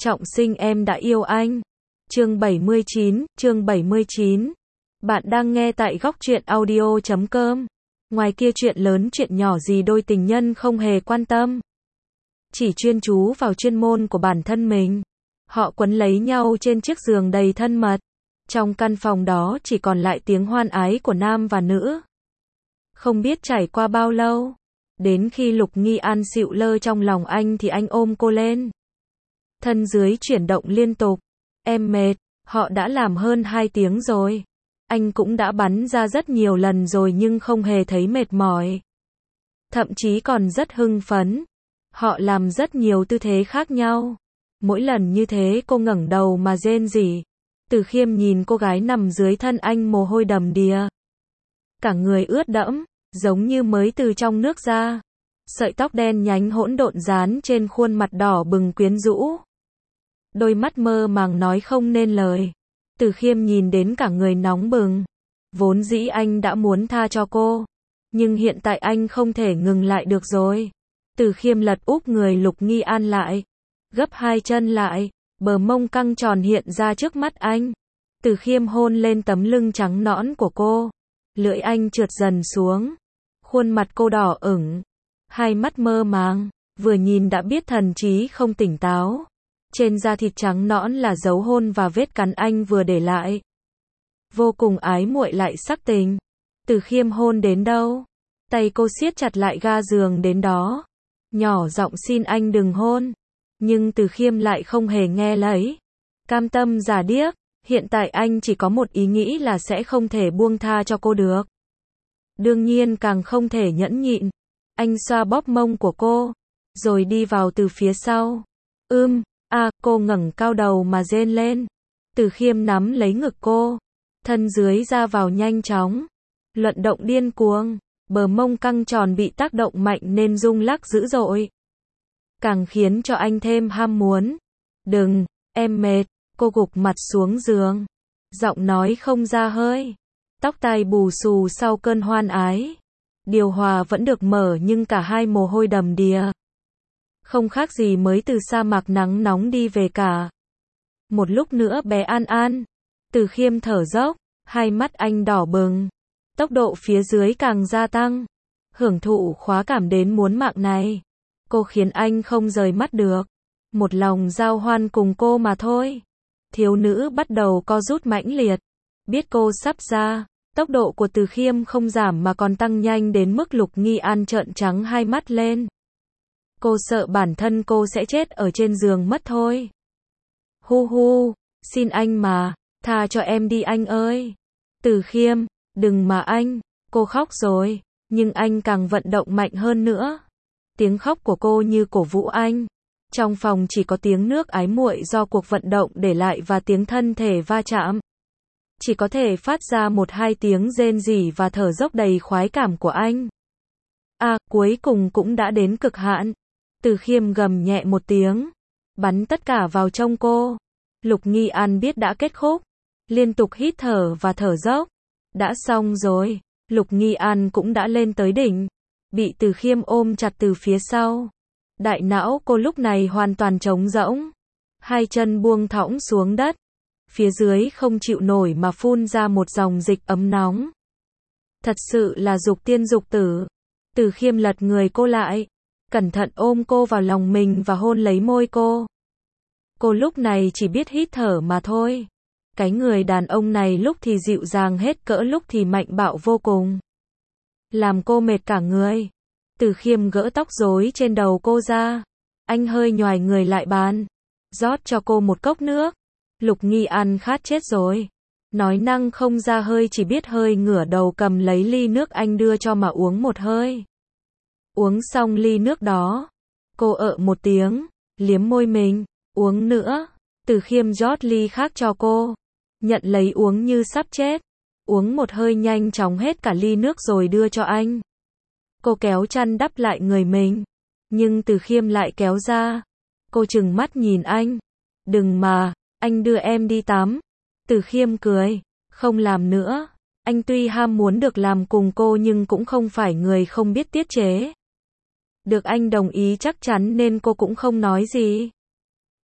Trọng sinh em đã yêu anh. Chương 79. Bạn đang nghe tại góc truyện audio.com. Ngoài kia chuyện lớn chuyện nhỏ gì đôi tình nhân không hề quan tâm. Chỉ chuyên chú vào chuyên môn của bản thân mình. Họ quấn lấy nhau trên chiếc giường đầy thân mật. Trong căn phòng đó chỉ còn lại tiếng hoan ái của nam và nữ. Không biết trải qua bao lâu. Đến khi Lục Nghi An xịu lơ trong lòng anh thì anh ôm cô lên. Thân dưới chuyển động liên tục. Em mệt, họ đã làm hơn 2 tiếng rồi. Anh cũng đã bắn ra rất nhiều lần rồi nhưng không hề thấy mệt mỏi. Thậm chí còn rất hưng phấn. Họ làm rất nhiều tư thế khác nhau. Mỗi lần như thế cô ngẩng đầu mà rên rỉ. Từ Khiêm nhìn cô gái nằm dưới thân anh mồ hôi đầm đìa. Cả người ướt đẫm, giống như mới từ trong nước ra. Sợi tóc đen nhánh hỗn độn dán trên khuôn mặt đỏ bừng quyến rũ. Đôi mắt mơ màng nói không nên lời. Từ Khiêm nhìn đến cả người nóng bừng. Vốn dĩ anh đã muốn tha cho cô. Nhưng hiện tại anh không thể ngừng lại được rồi. Từ Khiêm lật úp người Lục Nghi An lại. Gấp 2 chân lại. Bờ mông căng tròn hiện ra trước mắt anh. Từ Khiêm hôn lên tấm lưng trắng nõn của cô. Lưỡi anh trượt dần xuống. Khuôn mặt cô đỏ ửng. Hai mắt mơ màng. Vừa nhìn đã biết thần trí không tỉnh táo. Trên da thịt trắng nõn là dấu hôn và vết cắn anh vừa để lại. Vô cùng ái muội lại sắc tình. Từ Khiêm hôn đến đâu? Tay cô siết chặt lại ga giường đến đó. Nhỏ giọng xin anh đừng hôn. Nhưng Từ Khiêm lại không hề nghe lấy. Cam tâm giả điếc. Hiện tại anh chỉ có một ý nghĩ là sẽ không thể buông tha cho cô được. Đương nhiên càng không thể nhẫn nhịn. Anh xoa bóp mông của cô. Rồi đi vào từ phía sau. Cô ngẩng cao đầu mà rên lên. Từ Khiêm nắm lấy ngực cô. Thân dưới ra vào nhanh chóng. Luận động điên cuồng. Bờ mông căng tròn bị tác động mạnh nên rung lắc dữ dội. Càng khiến cho anh thêm ham muốn. Đừng, em mệt. Cô gục mặt xuống giường. Giọng nói không ra hơi. Tóc tai bù xù sau cơn hoan ái. Điều hòa vẫn được mở nhưng cả hai mồ hôi đầm đìa. Không khác gì mới từ sa mạc nắng nóng đi về cả. Một lúc nữa bé An An. Từ Khiêm thở dốc. Hai mắt anh đỏ bừng. Tốc độ phía dưới càng gia tăng. Hưởng thụ khoái cảm đến muốn mạng này. Cô khiến anh không rời mắt được. Một lòng giao hoan cùng cô mà thôi. Thiếu nữ bắt đầu co rút mãnh liệt. Biết cô sắp ra. Tốc độ của Từ Khiêm không giảm mà còn tăng nhanh đến mức Lục Nghi An trợn trắng hai mắt lên. Cô sợ bản thân cô sẽ chết ở trên giường mất thôi. Hu, xin anh mà, tha cho em đi anh ơi. Từ Khiêm, đừng mà anh, cô khóc rồi, nhưng anh càng vận động mạnh hơn nữa. Tiếng khóc của cô như cổ vũ anh. Trong phòng chỉ có tiếng nước ái muội do cuộc vận động để lại và tiếng thân thể va chạm. Chỉ có thể phát ra 1-2 tiếng rên rỉ và thở dốc đầy khoái cảm của anh. Cuối cùng cũng đã đến cực hạn. Từ Khiêm gầm nhẹ một tiếng. Bắn tất cả vào trong cô. Lục Nghi An biết đã kết thúc. Liên tục hít thở và thở dốc. Đã xong rồi. Lục Nghi An cũng đã lên tới đỉnh. Bị Từ Khiêm ôm chặt từ phía sau. Đại não cô lúc này hoàn toàn trống rỗng. Hai chân buông thõng xuống đất. Phía dưới không chịu nổi mà phun ra một dòng dịch ấm nóng. Thật sự là dục tiên dục tử. Từ Khiêm lật người cô lại. Cẩn thận ôm cô vào lòng mình và hôn lấy môi cô. Cô lúc này chỉ biết hít thở mà thôi. Cái người đàn ông này lúc thì dịu dàng hết cỡ lúc thì mạnh bạo vô cùng. Làm cô mệt cả người. Từ Khiêm gỡ tóc rối trên đầu cô ra. Anh hơi nhoài người lại bàn. Rót cho cô một cốc nước. Lục Nghi An khát chết rồi. Nói năng không ra hơi chỉ biết hơi ngửa đầu cầm lấy ly nước anh đưa cho mà uống một hơi. Uống xong ly nước đó. Cô một tiếng. Liếm môi mình. Uống nữa. Từ Khiêm rót ly khác cho cô. Nhận lấy uống như sắp chết. Uống một hơi nhanh chóng hết cả ly nước rồi đưa cho anh. Cô kéo chăn đắp lại người mình. Nhưng Từ Khiêm lại kéo ra. Cô trừng mắt nhìn anh. Đừng mà, anh đưa em đi tắm. Từ Khiêm cười. Không làm nữa. Anh tuy ham muốn được làm cùng cô nhưng cũng không phải người không biết tiết chế. Được anh đồng ý chắc chắn nên cô cũng không nói gì.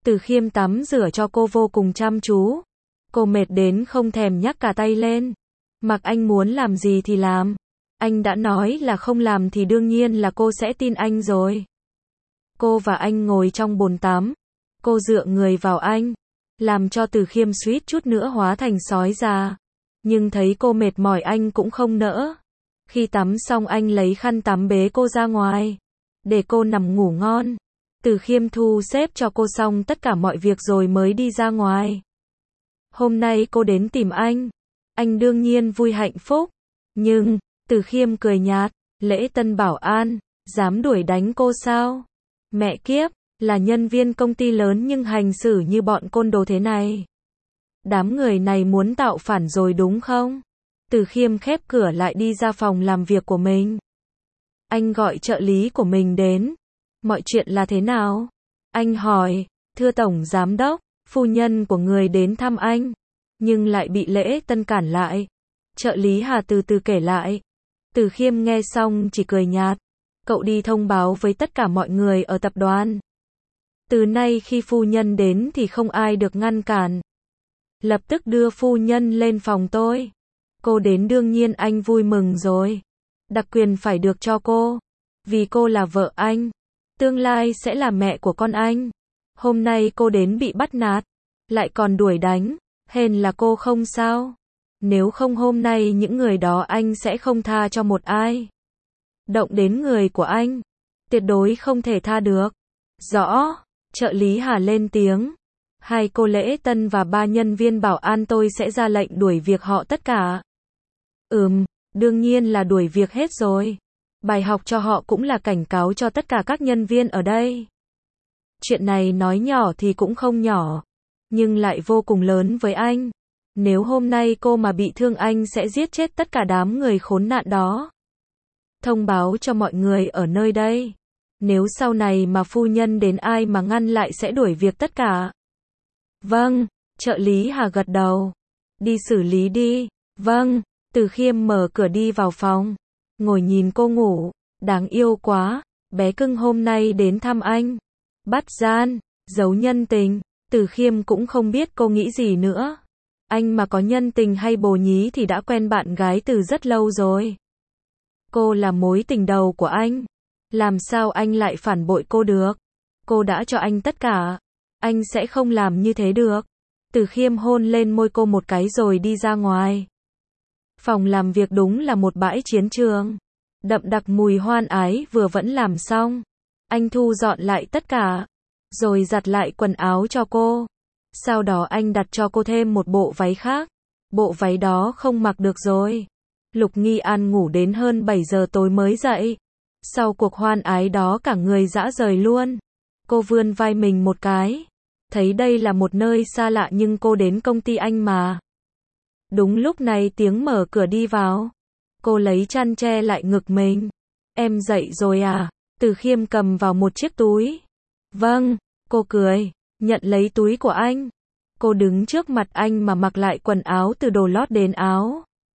Từ Khiêm tắm rửa cho cô vô cùng chăm chú. Cô mệt đến không thèm nhắc cả tay lên. Mặc anh muốn làm gì thì làm. Anh đã nói là không làm thì đương nhiên là cô sẽ tin anh rồi. Cô và anh ngồi trong bồn tắm. Cô dựa người vào anh, làm cho Từ Khiêm suýt chút nữa hóa thành sói già. Nhưng thấy cô mệt mỏi anh cũng không nỡ. Khi tắm xong anh lấy khăn tắm bế cô ra ngoài, để cô nằm ngủ ngon. Từ Khiêm thu xếp cho cô xong tất cả mọi việc rồi mới đi ra ngoài. Hôm nay cô đến tìm anh đương nhiên vui hạnh phúc. Nhưng, Từ Khiêm cười nhạt, lễ tân bảo an, dám đuổi đánh cô sao? Mẹ kiếp, là nhân viên công ty lớn nhưng hành xử như bọn côn đồ thế này. Đám người này muốn tạo phản rồi đúng không? Từ Khiêm khép cửa lại đi ra phòng làm việc của mình. Anh gọi trợ lý của mình đến. Mọi chuyện là thế nào? Anh hỏi, thưa Tổng Giám đốc, phu nhân của người đến thăm anh, nhưng lại bị lễ tân cản lại. Trợ lý Hà từ từ kể lại. Từ Khiêm nghe xong chỉ cười nhạt. Cậu đi thông báo với tất cả mọi người ở tập đoàn. Từ nay khi phu nhân đến thì không ai được ngăn cản. Lập tức đưa phu nhân lên phòng tôi. Cô đến đương nhiên anh vui mừng rồi. Đặc quyền phải được cho cô. Vì cô là vợ anh. Tương lai sẽ là mẹ của con anh. Hôm nay cô đến bị bắt nạt. Lại còn đuổi đánh. Hèn là cô không sao. Nếu không hôm nay những người đó anh sẽ không tha cho một ai. Động đến người của anh. Tuyệt đối không thể tha được. Rõ. Trợ lý Hà lên tiếng. 2 cô lễ tân và 3 nhân viên bảo an tôi sẽ ra lệnh đuổi việc họ tất cả. Đương nhiên là đuổi việc hết rồi. Bài học cho họ cũng là cảnh cáo cho tất cả các nhân viên ở đây. Chuyện này nói nhỏ thì cũng không nhỏ, nhưng lại vô cùng lớn với anh. Nếu hôm nay cô mà bị thương anh sẽ giết chết tất cả đám người khốn nạn đó. Thông báo cho mọi người ở nơi đây. Nếu sau này mà phu nhân đến ai mà ngăn lại sẽ đuổi việc tất cả. Vâng, trợ lý Hà gật đầu. Đi xử lý đi. Vâng, Từ Khiêm mở cửa đi vào phòng. Ngồi nhìn cô ngủ. Đáng yêu quá, bé cưng hôm nay đến thăm anh. Bắt gian, giấu nhân tình. Từ Khiêm cũng không biết cô nghĩ gì nữa. Anh mà có nhân tình hay bồ nhí thì đã quen bạn gái từ rất lâu rồi. Cô là mối tình đầu của anh. Làm sao anh lại phản bội cô được? Cô đã cho anh tất cả. Anh sẽ không làm như thế được. Từ Khiêm hôn lên môi cô một cái rồi đi ra ngoài. Phòng làm việc đúng là một bãi chiến trường. Đậm đặc mùi hoan ái vừa vẫn làm xong. Anh thu dọn lại tất cả. Rồi giặt lại quần áo cho cô. Sau đó anh đặt cho cô thêm một bộ váy khác. Bộ váy đó không mặc được rồi. Lục Nghi An ngủ đến hơn 7 giờ tối mới dậy. Sau cuộc hoan ái đó cả người rã rời luôn. Cô vươn vai mình một cái. Thấy đây là một nơi xa lạ nhưng cô đến công ty anh mà. Đúng lúc này tiếng mở cửa đi vào. Cô lấy chăn che lại ngực mình. Em dậy rồi à? Từ Khiêm cầm vào một chiếc túi. Vâng, cô cười, nhận lấy túi của anh. Cô đứng trước mặt anh mà mặc lại quần áo từ đồ lót đến áo.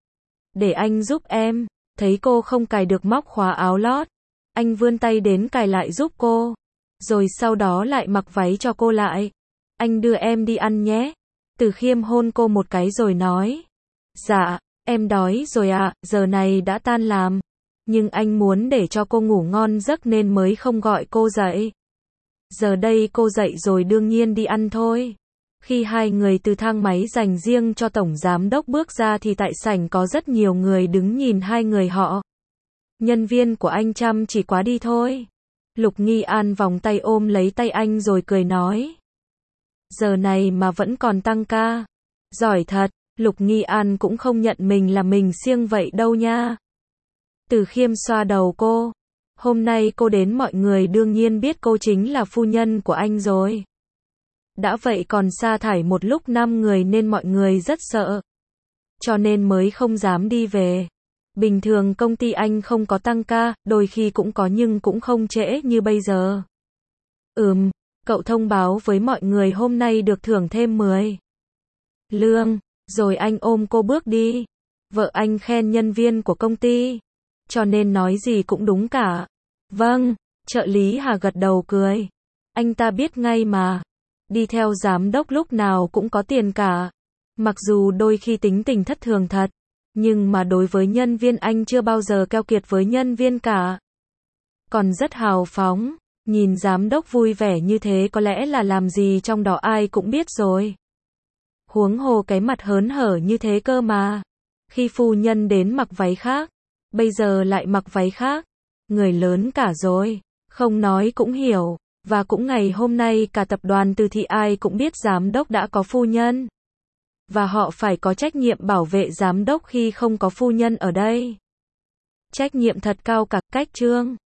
Để anh giúp em. Thấy cô không cài được móc khóa áo lót. Anh vươn tay đến cài lại giúp cô. Rồi sau đó lại mặc váy cho cô lại. Anh đưa em đi ăn nhé. Từ Khiêm hôn cô một cái rồi nói. Dạ, em đói rồi ạ, giờ này đã tan làm. Nhưng anh muốn để cho cô ngủ ngon giấc nên mới không gọi cô dậy. Giờ đây cô dậy rồi đương nhiên đi ăn thôi. Khi hai người từ thang máy dành riêng cho tổng giám đốc bước ra thì tại sảnh có rất nhiều người đứng nhìn hai người họ. Nhân viên của anh chăm chỉ quá đi thôi. Lục Nghi An vòng tay ôm lấy tay anh rồi cười nói. Giờ này mà vẫn còn tăng ca. Giỏi thật, Lục Nghi An cũng không nhận mình là mình siêng vậy đâu nha. Từ Khiêm xoa đầu cô. Hôm nay cô đến mọi người đương nhiên biết cô chính là phu nhân của anh rồi. Đã vậy còn sa thải một lúc 5 người nên mọi người rất sợ. Cho nên mới không dám đi về. Bình thường công ty anh không có tăng ca, đôi khi cũng có nhưng cũng không trễ như bây giờ. Cậu thông báo với mọi người hôm nay được thưởng thêm 10 lương, rồi anh ôm cô bước đi. Vợ anh khen nhân viên của công ty, cho nên nói gì cũng đúng cả. Vâng, trợ lý Hà gật đầu cười. Anh ta biết ngay mà. Đi theo giám đốc lúc nào cũng có tiền cả. Mặc dù đôi khi tính tình thất thường thật, nhưng mà đối với nhân viên anh chưa bao giờ keo kiệt với nhân viên cả. Còn rất hào phóng, nhìn giám đốc vui vẻ như thế có lẽ là làm gì trong đó ai cũng biết rồi. Huống hồ cái mặt hớn hở như thế cơ mà. Khi phu nhân đến mặc váy khác, bây giờ lại mặc váy khác. Người lớn cả rồi, không nói cũng hiểu. Và cũng ngày hôm nay cả tập đoàn Từ Thị ai cũng biết giám đốc đã có phu nhân. Và họ phải có trách nhiệm bảo vệ giám đốc khi không có phu nhân ở đây. Trách nhiệm thật cao cả, cách Trương.